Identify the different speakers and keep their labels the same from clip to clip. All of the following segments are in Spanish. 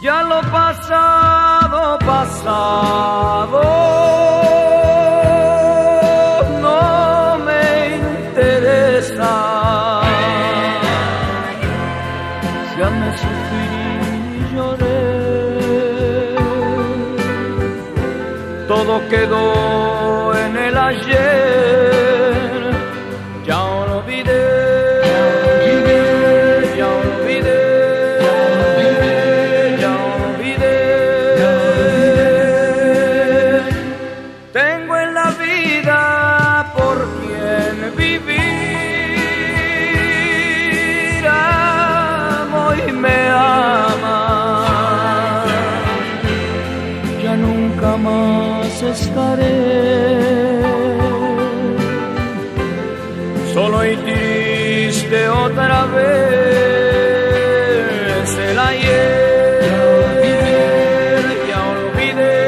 Speaker 1: Ya lo pasado, pasado, no me interesa. Ya me sufrí y lloré, todo quedó en el ayer, ya olvidé. Estaré solo y triste otra vez. El ayer ya olvidé.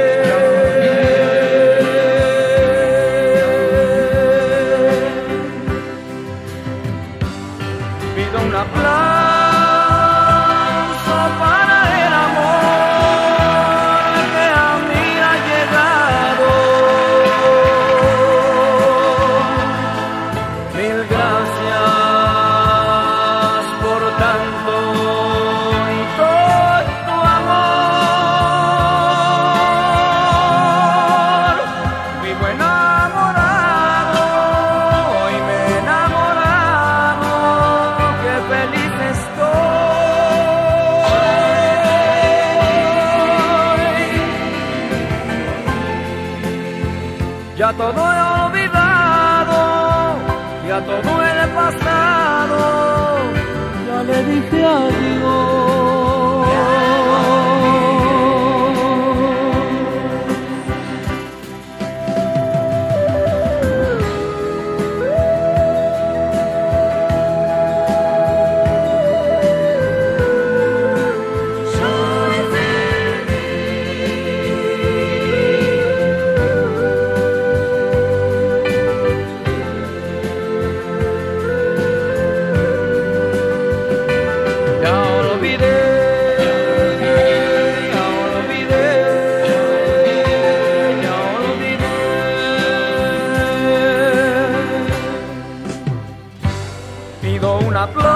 Speaker 1: Pido un aplauso para el amor que a mí ha llegado. Mil gracias por tanto y todo tu amor. Vivo enamorado, hoy me he enamorado, qué feliz estoy. Ya todo he olvidado, ya todo el pasado, ya le dije adiós. Pido un aplauso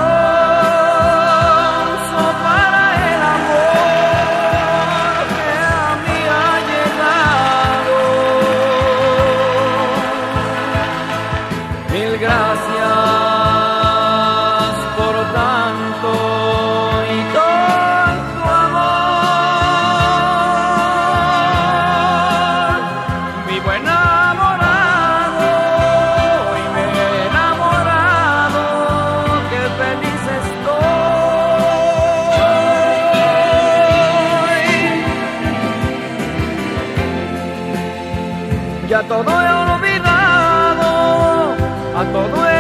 Speaker 1: para el amor que a mí ha llegado. Mil gracias por tanto y todo tu amor. Vivo enamorado y me he enamorado. Feliz estoy. Ya todo he olvidado, a todo he